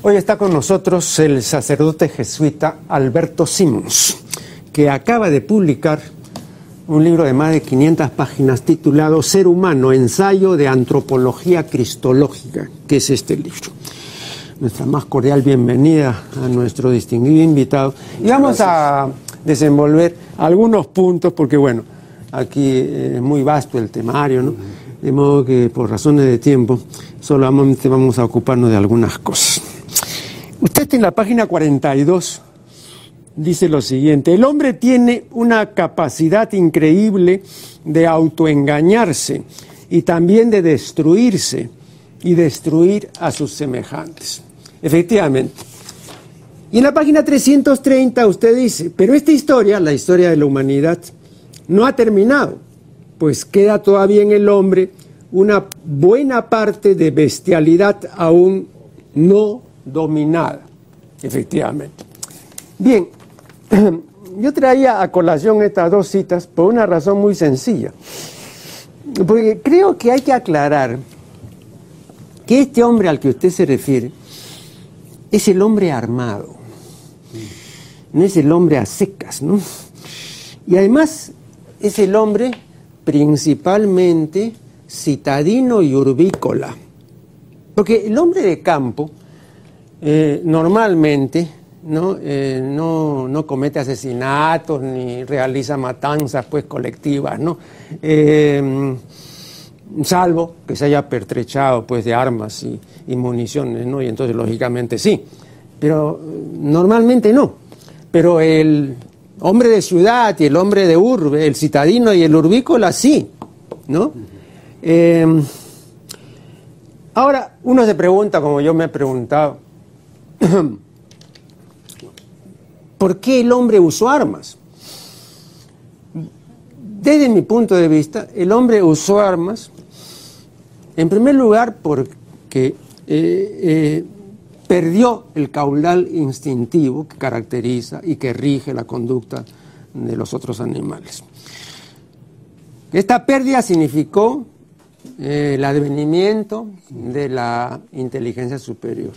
Hoy está con nosotros el sacerdote jesuita Alberto Simons, que acaba de publicar un libro de más de 500 páginas titulado Ser Humano, ensayo de antropología cristológica, que es este libro. Nuestra más cordial bienvenida a nuestro distinguido invitado. Y vamos a desenvolver algunos puntos, porque bueno, aquí es muy vasto el temario, ¿no? De modo que por razones de tiempo solamente vamos a ocuparnos de algunas cosas. Usted en la página 42 dice lo siguiente: el hombre tiene una capacidad increíble de autoengañarse y también de destruirse y destruir a sus semejantes. Efectivamente. Y en la página 330 usted dice, pero esta historia, la historia de la humanidad, no ha terminado, pues queda todavía en el hombre una buena parte de bestialidad aún no dominada. Efectivamente. Bien, yo traía a colación estas dos citas por una razón muy sencilla, porque creo que hay que aclarar que este hombre al que usted se refiere es el hombre armado, no es el hombre a secas, ¿no? Y además es el hombre principalmente citadino y urbícola, porque el hombre de campo normalmente no comete asesinatos ni realiza matanzas pues colectivas, ¿no? Salvo que se haya pertrechado pues de armas y municiones, ¿no? Y entonces lógicamente sí, pero normalmente no. Pero el hombre de ciudad y el hombre de urbe, el citadino y el urbícola sí, ¿no? Ahora uno se pregunta, como yo me he preguntado, ¿por qué el hombre usó armas? Desde mi punto de vista, el hombre usó armas, en primer lugar, porque perdió el caudal instintivo que caracteriza y que rige la conducta de los otros animales. Esta pérdida significó el advenimiento de la inteligencia superior.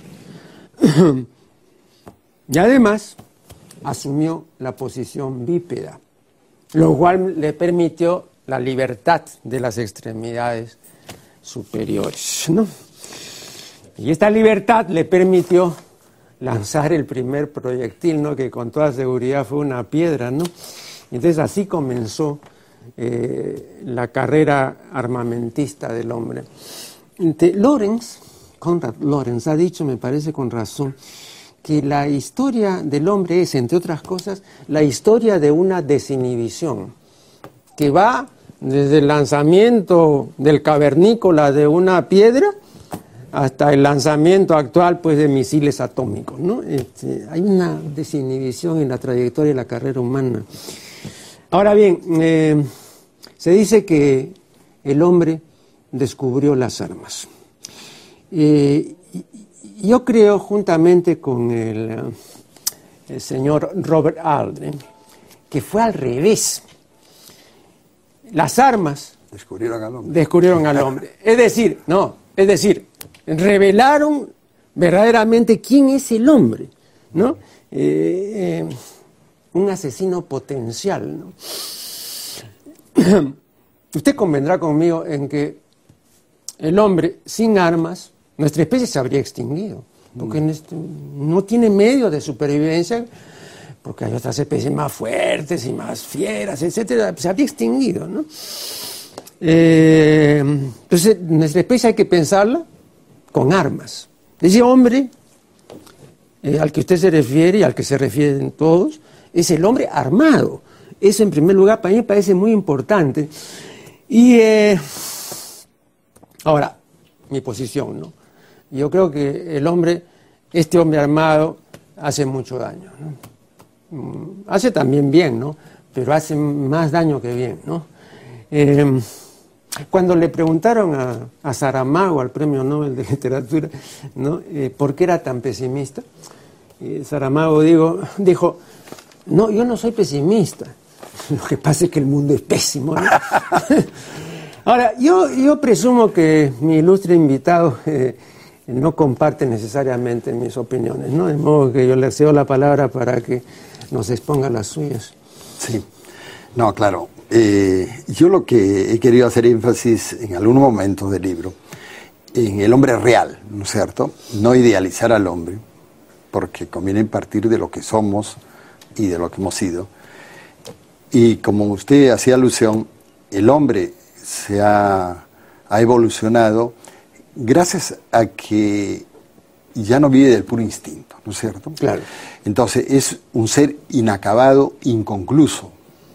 Y además asumió la posición bípeda, lo cual le permitió la libertad de las extremidades superiores, ¿no? Y esta libertad le permitió lanzar el primer proyectil, ¿no? Que con toda seguridad fue una piedra, ¿no? Entonces así comenzó la carrera armamentista del hombre. Konrad Lorenz ha dicho, me parece con razón, que la historia del hombre es, entre otras cosas, la historia de una desinhibición, que va desde el lanzamiento del cavernícola de una piedra hasta el lanzamiento actual pues de misiles atómicos, ¿no? Hay una desinhibición en la trayectoria de la carrera humana. Ahora bien, se dice que el hombre descubrió las armas. Yo creo, juntamente con el señor Robert Aldrin, que fue al revés. Las armas descubrieron al hombre. Es decir, revelaron verdaderamente quién es el hombre, ¿no? Un asesino potencial, ¿no? Usted convendrá conmigo en que el hombre sin armas, nuestra especie se habría extinguido, porque no tiene medios de supervivencia, porque hay otras especies más fuertes y más fieras, etcétera, se habría extinguido, ¿no? Entonces, nuestra especie hay que pensarla con armas. Ese hombre al que usted se refiere y al que se refieren todos, es el hombre armado. Eso, en primer lugar, para mí me parece muy importante. Y ahora, mi posición, ¿no? Yo creo que este hombre armado, hace mucho daño, ¿no? Hace también bien, ¿no? Pero hace más daño que bien, ¿no? Cuando le preguntaron a Saramago, al Premio Nobel de Literatura, ¿no? ¿Por qué era tan pesimista? Saramago dijo, no, yo no soy pesimista, lo que pasa es que el mundo es pésimo, ¿no? Ahora, yo presumo que mi ilustre invitado no comparte necesariamente mis opiniones, ¿no? De modo que yo le cedo la palabra para que nos exponga las suyas. Sí, no, claro. Yo lo que he querido hacer énfasis en algún momento del libro, en el hombre real, ¿no es cierto? No idealizar al hombre, porque conviene partir de lo que somos y de lo que hemos sido. Y como usted hacía alusión, el hombre ha evolucionado gracias a que ya no vive del puro instinto, ¿no es cierto? Claro. Entonces es un ser inacabado, inconcluso.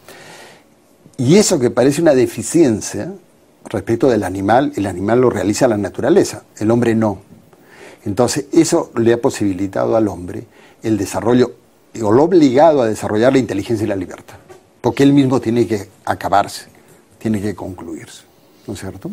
Y eso que parece una deficiencia respecto del animal, el animal lo realiza la naturaleza, el hombre no. Entonces eso le ha posibilitado al hombre el desarrollo, o lo ha obligado a desarrollar la inteligencia y la libertad, porque él mismo tiene que acabarse, tiene que concluirse, ¿no es cierto?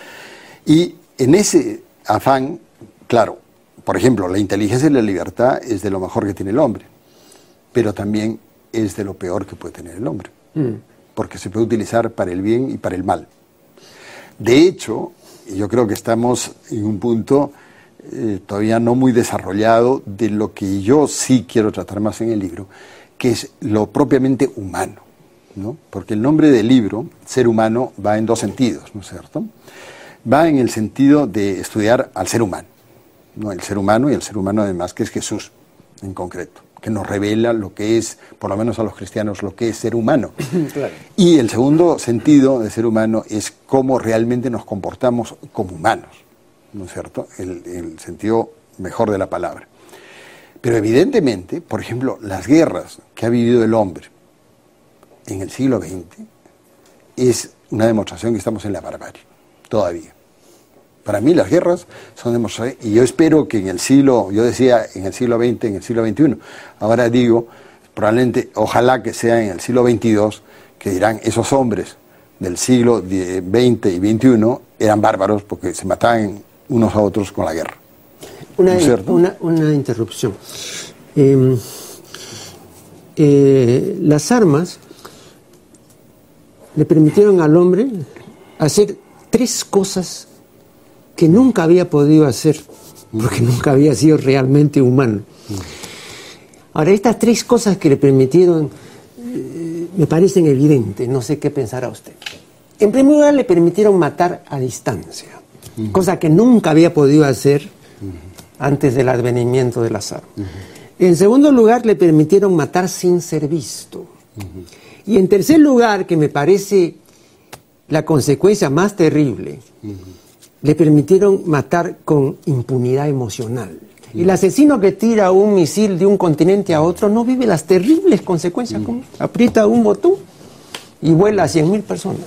Y en ese afán, claro, por ejemplo, la inteligencia y la libertad es de lo mejor que tiene el hombre, pero también es de lo peor que puede tener el hombre, porque se puede utilizar para el bien y para el mal. De hecho, yo creo que estamos en un punto todavía no muy desarrollado de lo que yo sí quiero tratar más en el libro, que es lo propiamente humano, ¿no? Porque el nombre del libro, Ser Humano, va en dos sentidos, ¿no es cierto? Va en el sentido de estudiar al ser humano, ¿no? El ser humano y el ser humano además, que es Jesús en concreto, que nos revela lo que es, por lo menos a los cristianos, lo que es ser humano. Claro. Y el segundo sentido de ser humano es cómo realmente nos comportamos como humanos, ¿no es cierto? El sentido mejor de la palabra. Pero evidentemente, por ejemplo, las guerras que ha vivido el hombre en el siglo XX es una demostración que estamos en la barbarie, todavía. Para mí las guerras son demostraciones, y yo espero que en el siglo, yo decía en el siglo XX, en el siglo XXI, ahora digo, probablemente, ojalá que sea en el siglo XXII, que dirán, esos hombres del siglo XX y XXI eran bárbaros porque se mataban unos a otros con la guerra. Una interrupción. Las armas le permitieron al hombre hacer tres cosas que nunca había podido hacer, porque nunca había sido realmente humano. Ahora, estas tres cosas que le permitieron me parecen evidentes, no sé qué pensará usted. En primer lugar, le permitieron matar a distancia, cosa que nunca había podido hacer antes del advenimiento de las armas. En segundo lugar, le permitieron matar sin ser visto. Y en tercer lugar, que me parece la consecuencia más terrible, le permitieron matar con impunidad emocional. El asesino que tira un misil de un continente a otro no vive las terribles consecuencias. Aprieta un botón y vuela a 100.000 personas.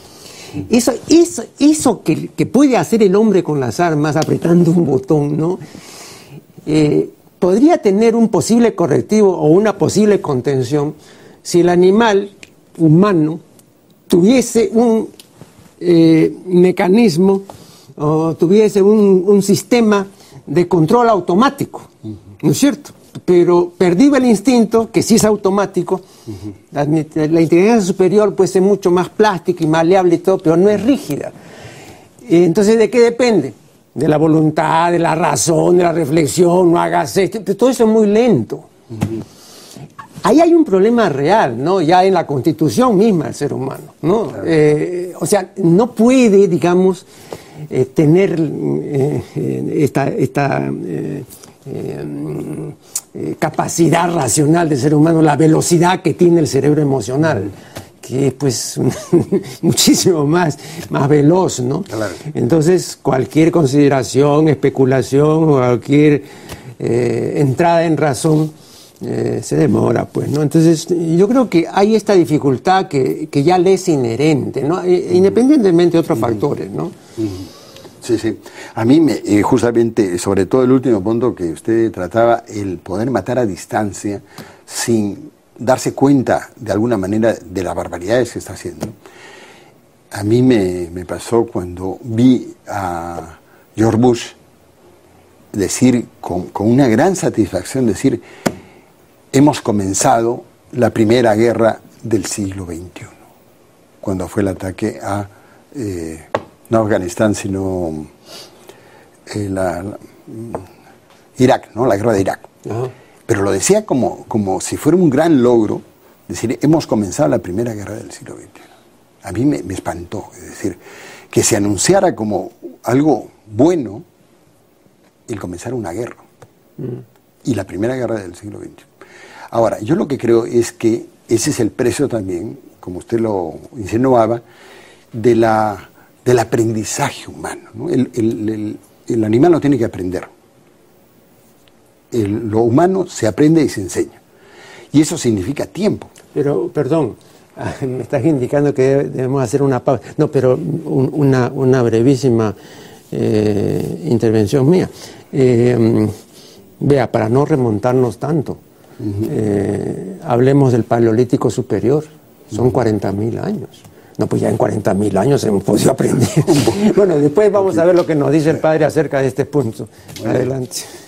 Eso que puede hacer el hombre con las armas, apretando un botón, ¿no? Podría tener un posible correctivo o una posible contención si el animal humano tuviese un mecanismo o tuviese un sistema de control automático, ¿no es cierto? Pero perdido el instinto, que sí es automático, la inteligencia superior puede ser mucho más plástica y maleable y todo, pero no es rígida. Entonces, ¿de qué depende? De la voluntad, de la razón, de la reflexión, no hagas esto, todo eso es muy lento. Ahí hay un problema real, ¿no? Ya en la constitución misma del ser humano, ¿no? Claro. O sea, no puede, digamos, tener esta capacidad racional del ser humano, la velocidad que tiene el cerebro emocional, que es pues muchísimo más veloz, ¿no? Claro. Entonces, cualquier consideración, especulación o cualquier entrada en razón se demora, pues, ¿no? Entonces, yo creo que hay esta dificultad que ya le es inherente, ¿no? Independientemente de otros factores, ¿no? Sí, sí. A mí, justamente, sobre todo el último punto que usted trataba, el poder matar a distancia sin darse cuenta, de alguna manera, de las barbaridades que está haciendo. A mí me pasó cuando vi a George Bush decir, con una gran satisfacción, decir, hemos comenzado la primera guerra del siglo XXI, cuando fue el ataque a, no Afganistán, sino Irak, ¿no? La guerra de Irak. Ajá. Pero lo decía como si fuera un gran logro, decir, hemos comenzado la primera guerra del siglo XXI. A mí me espantó, es decir, que se anunciara como algo bueno el comenzar una guerra. Y la primera guerra del siglo XXI. Ahora, yo lo que creo es que ese es el precio también, como usted lo insinuaba, del aprendizaje humano, ¿no? El animal no tiene que aprender. Lo humano se aprende y se enseña. Y eso significa tiempo. Pero, perdón, me estás indicando que debemos hacer una pausa. No, pero una brevísima intervención mía. Vea, para no remontarnos tanto, hablemos del Paleolítico Superior. Son 40.000 años. No, pues ya en 40.000 años hemos podido aprender. Bueno, después vamos a ver lo que nos dice el padre acerca de este punto. Adelante.